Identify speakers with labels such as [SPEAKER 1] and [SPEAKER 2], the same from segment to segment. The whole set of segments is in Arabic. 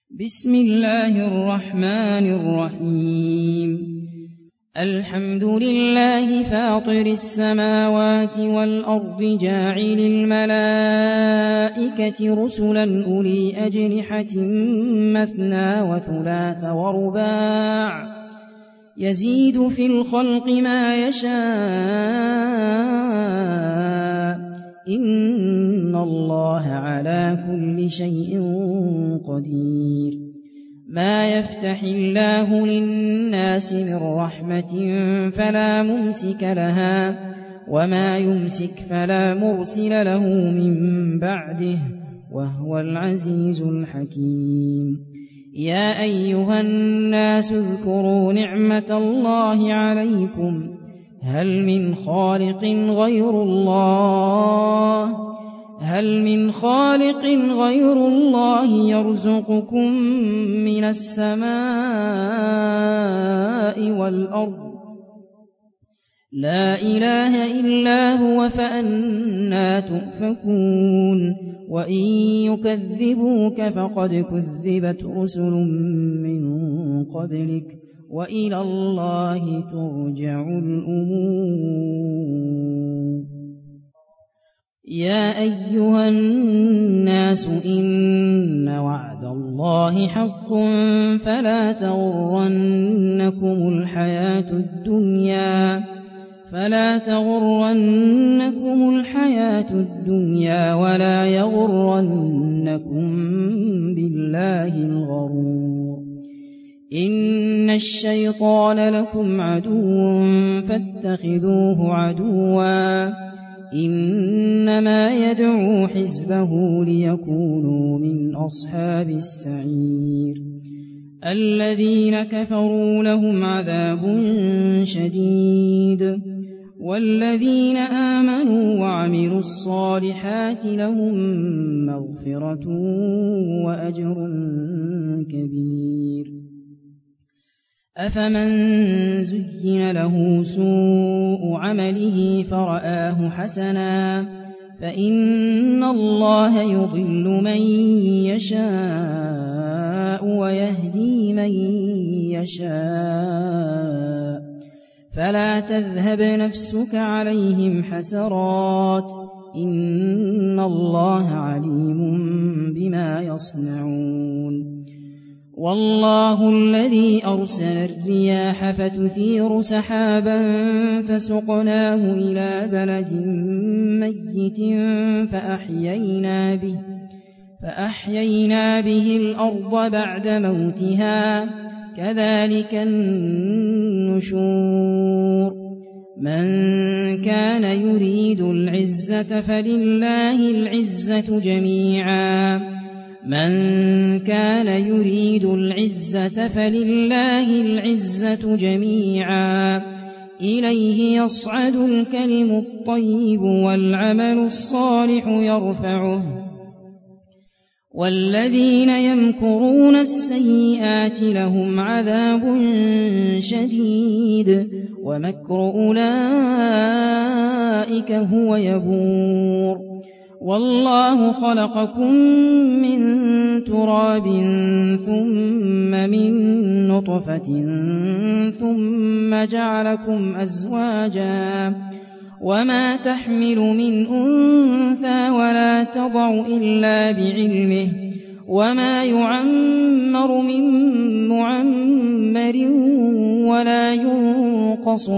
[SPEAKER 1] بسم الله الرحمن الرحيم الحمد لله فاطر السماوات والأرض جاعل الملائكة رسلا أولي أجنحة مثنى وثلاث ورباع يزيد في الخلق ما يشاء إن الله على كل شيء قدير ما يفتح الله للناس من رحمة فلا ممسك لها وما يمسك فلا مرسل له من بعده وهو العزيز الحكيم يا أيها الناس اذكروا نعمة الله عليكم هل من خالق غير الله يرزقكم من السماء والأرض لا إله إلا هو فأنى تؤفكون وإن يكذبوك فقد كذبت رسل من قبلك وإلى الله ترجع الأمور يا أيها الناس إن وعد الله حق فلا تغرنكم الحياة الدنيا ولا يغرنكم بالله الغرور إن الشيطان لكم عدو فاتخذوه عدوا إنما يدعو حزبه ليكونوا من أصحاب السعير الذين كفروا لهم عذاب شديد والذين آمنوا وعملوا الصالحات لهم مغفرة وأجر كبير أفمن زين له سوء عمله فرآه حسنا فإن الله يضل من يشاء ويهدي من يشاء فلا تذهب نفسك عليهم حسرات إن الله عليم بما يصنعون والله الذي أرسل الرياح فتثير سحابا فسقناه إلى بلد ميت فأحيينا به الأرض بعد موتها كذلك النشور من كان يريد العزة فلله العزة جميعا إليه يصعد الكلم الطيب والعمل الصالح يرفعه والذين يمكرون السيئات لهم عذاب شديد ومكر أولئك هو يبور والله خلقكم من تراب ثم من نطفة ثم جعلكم أزواجا وما تحمل من أنثى ولا تضع إلا بعلمه وما يعمر من معمر ولا ينقص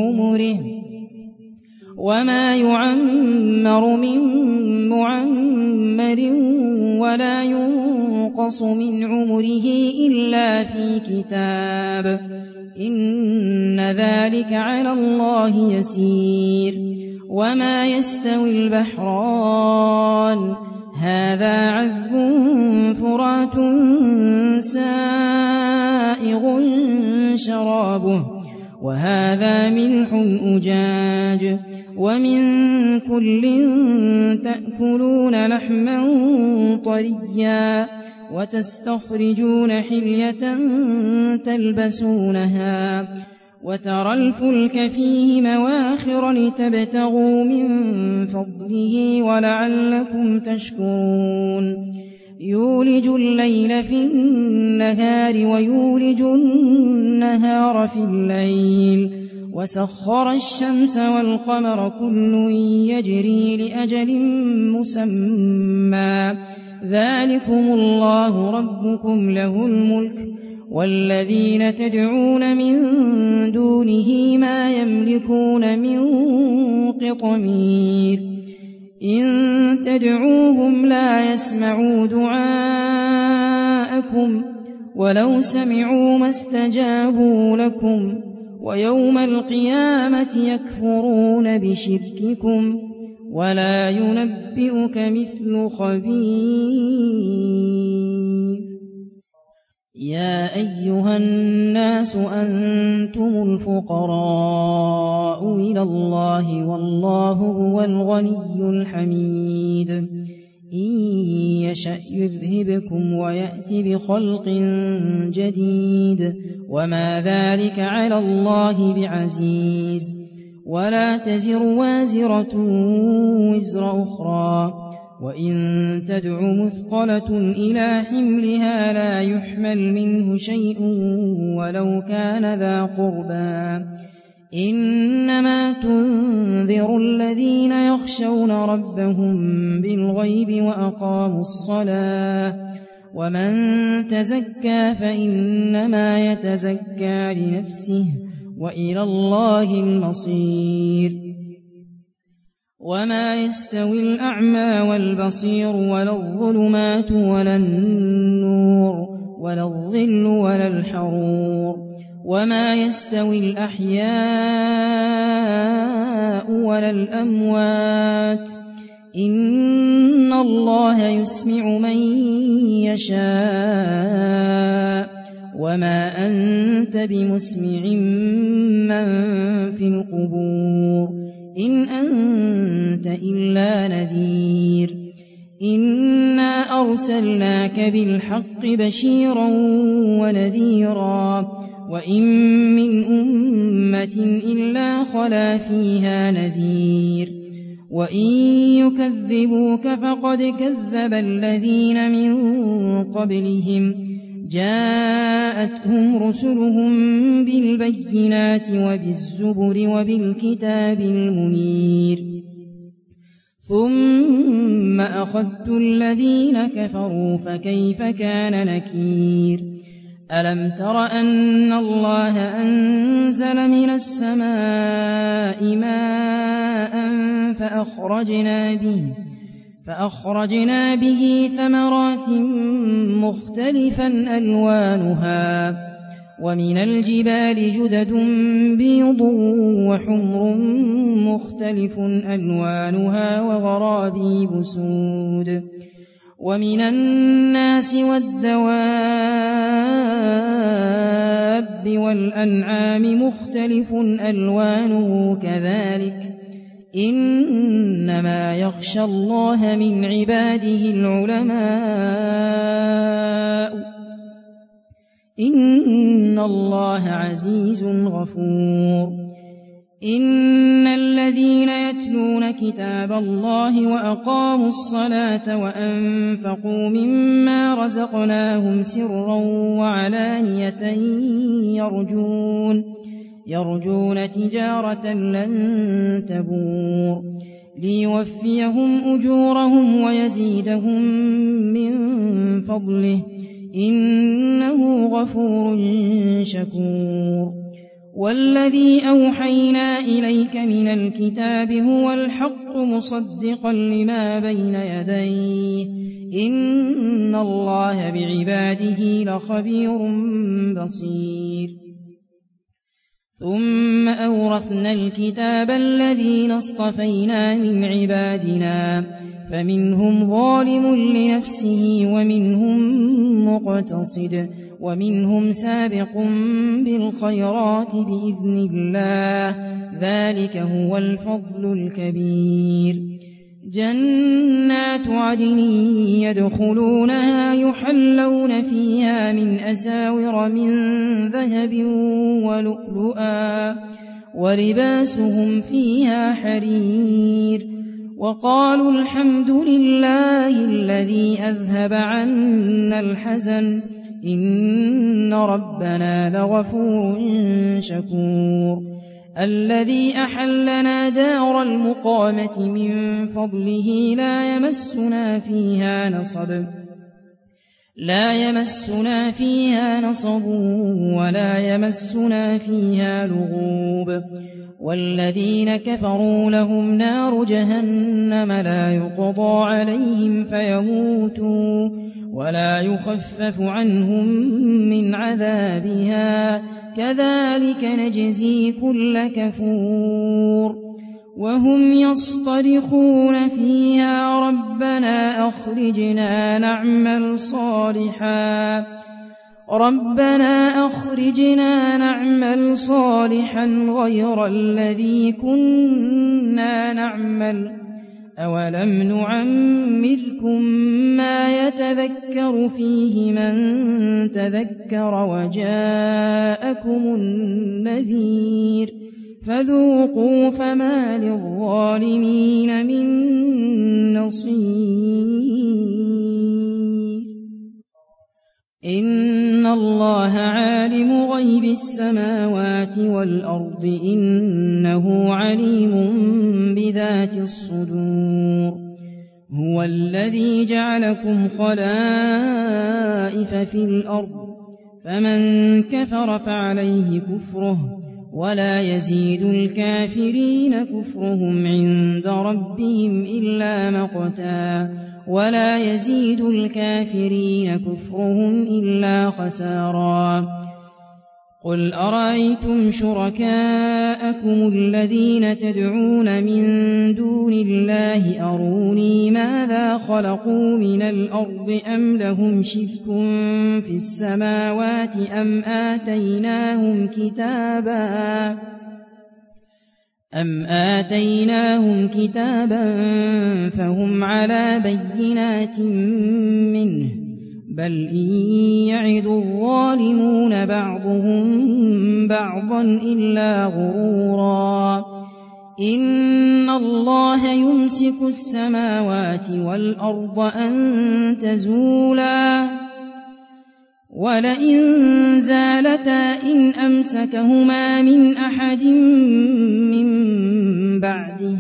[SPEAKER 1] من عمره إلا في كتاب إن ذلك على الله يسير وما يستوي البحران هذا عذب فرات سائغ شرابه وهذا ملح أجاج ومن كل تأكلون لحما طريا وتستخرجون حلية تلبسونها وترى الفلك فيه مواخر لتبتغوا من فضله ولعلكم تشكرون يولج الليل في النهار ويولج النهار في الليل وسخر الشمس والقمر كل يجري لأجل مسمى ذلكم الله ربكم له الملك والذين تدعون من دونه ما يملكون من قطمير إن تدعوهم لا يسمعوا دعاءكم ولو سمعوا ما استجابوا لكم ويوم القيامة يكفرون بشرككم ولا ينبئك مثل خبير يا أيها الناس أنتم الفقراء إلى الله والله هو الغني الحميد إن يشأ يذهبكم ويأتي بخلق جديد وما ذلك على الله بعزيز ولا تزر وازرة وزر أخرى وإن تدع مثقلة إلى حملها لا يحمل منه شيء ولو كان ذا قربى إنما تنذر الذين يخشون ربهم بالغيب وأقاموا الصلاة ومن تزكى فإنما يتزكى لنفسه وإلى الله المصير وما يستوي الأعمى والبصير ولا الظلمات ولا النور ولا الظل ولا الحرور وما يستوي الأحياء ولا الأموات إن الله يسمع من يشاء وما أنت بمسمع من في القبور إن أنت إلا نذير إنا أرسلناك بالحق بشيرا ونذيرا وإن من أمة إلا خلا فيها نذير وإن يكذبوك فقد كذب الذين من قبلهم جاءتهم رسلهم بالبينات وبالزبر وبالكتاب المنير ثم أخذت الذين كفروا فكيف كان نكير ألم تر أن الله أنزل من السماء ماء فأخرجنا به ثمرات مختلفا ألوانها ومن الجبال جدد بيض وحمر مختلف ألوانها وغرابيب سود ومن الناس والدواب والأنعام مختلف ألوانه كذلك إنما يخشى الله من عباده العلماء إن الله عزيز غفور إن الذين يتلون كتاب الله وأقاموا الصلاة وأنفقوا مما رزقناهم سرا وعلانية يرجون تجارة لن تبور ليوفيهم أجورهم ويزيدهم من فضله إنه غفور شكور والذي أوحينا إليك من الكتاب هو الحق مصدقا لما بين يديه إن الله بعباده لخبير بصير ثم أورثنا الكتاب الذين اصطفينا من عبادنا فمنهم ظالم لنفسه ومنهم مقتصد ومنهم سابق بالخيرات بإذن الله ذلك هو الفضل الكبير جنات عدن يدخلونها يحلون فيها من أساور من ذهب ولؤلؤا ولباسهم فيها حرير وقالوا الحمد لله الذي أذهب عنا الحزن إن ربنا لغفور شكور الذي أحلنا دار المقامة من فضله لا يمسنا فيها نصب ولا يمسنا فيها لغوب والذين كفروا لهم نار جهنم لا يقضى عليهم فيموتوا ولا يخفف عنهم من عذابها كذلك نجزي كل كفور وهم يصطرخون فيها ربنا أخرجنا نعمل صالحا غير الذي كنا نعمل أولم نعمركم ما يتذكر فيه من تذكر وجاءكم النذير فذوقوا فما للظالمين من نصير إن الله عالم غيب السماوات والأرض إنه عليم بذات الصدور هو الذي جعلكم خلائف في الأرض فمن كفر فعليه كفره ولا يزيد الكافرين كفرهم عند ربهم إلا مقتا ولا يزيد الكافرين كفرهم إلا خسارا قل أرأيتم شركاءكم الذين تدعون من دون الله أروني ماذا خلقوا من الأرض أم لهم شرك في السماوات أم آتيناهم كتابا فهم على بينات منه بل إن يعد الظالمون بعضهم بعضا إلا غرورا إن الله يمسك السماوات والأرض أن تزولا ولئن زالتا إن أمسكهما من أحد من بعده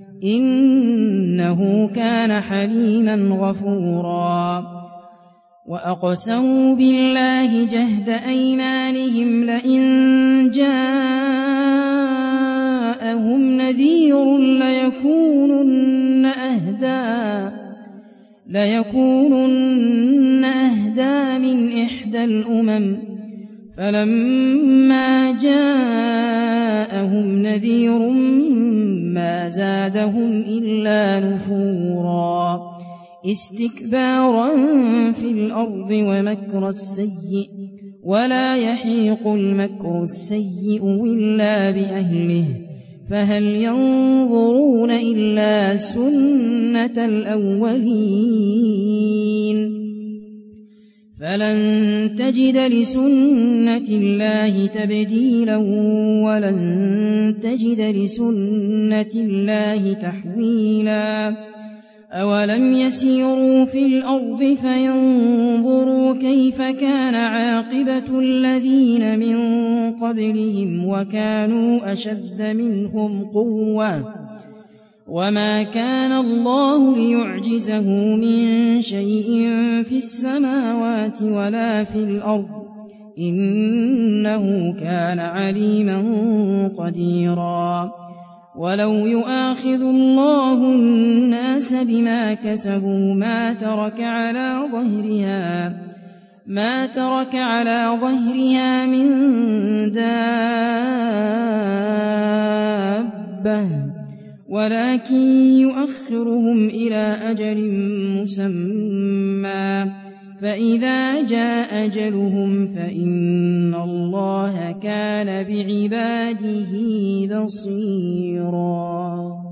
[SPEAKER 1] إنه كان حليما غفورا وأقسموا بالله جهد أيمانهم لئن جاءهم نذير ليكونن أهدى من إحدى الأمم فلما جاءهم نذير ما زادهم إلا نفورا استكبارا في الأرض ومكر السيء ولا يحيق المكر السيء إلا بأهله فهل ينظرون إلا سنة الأولين فلن تجد لسنة الله تبديلا ولن تجد لسنة الله تحويلا أولم يسيروا في الأرض فينظروا كيف كان عاقبة الذين من قبلهم وكانوا أشد منهم قوة وما كان الله ليعجزه من شيء في السماوات ولا في الأرض إنه كان عليما قديرا ولو يؤاخذ الله الناس بما كسبوا ما ترك على ظهرها من دابة ولكن يؤخرهم إلى أجل مسمى فإذا جاء أجلهم فإن الله كان بعباده بصيرا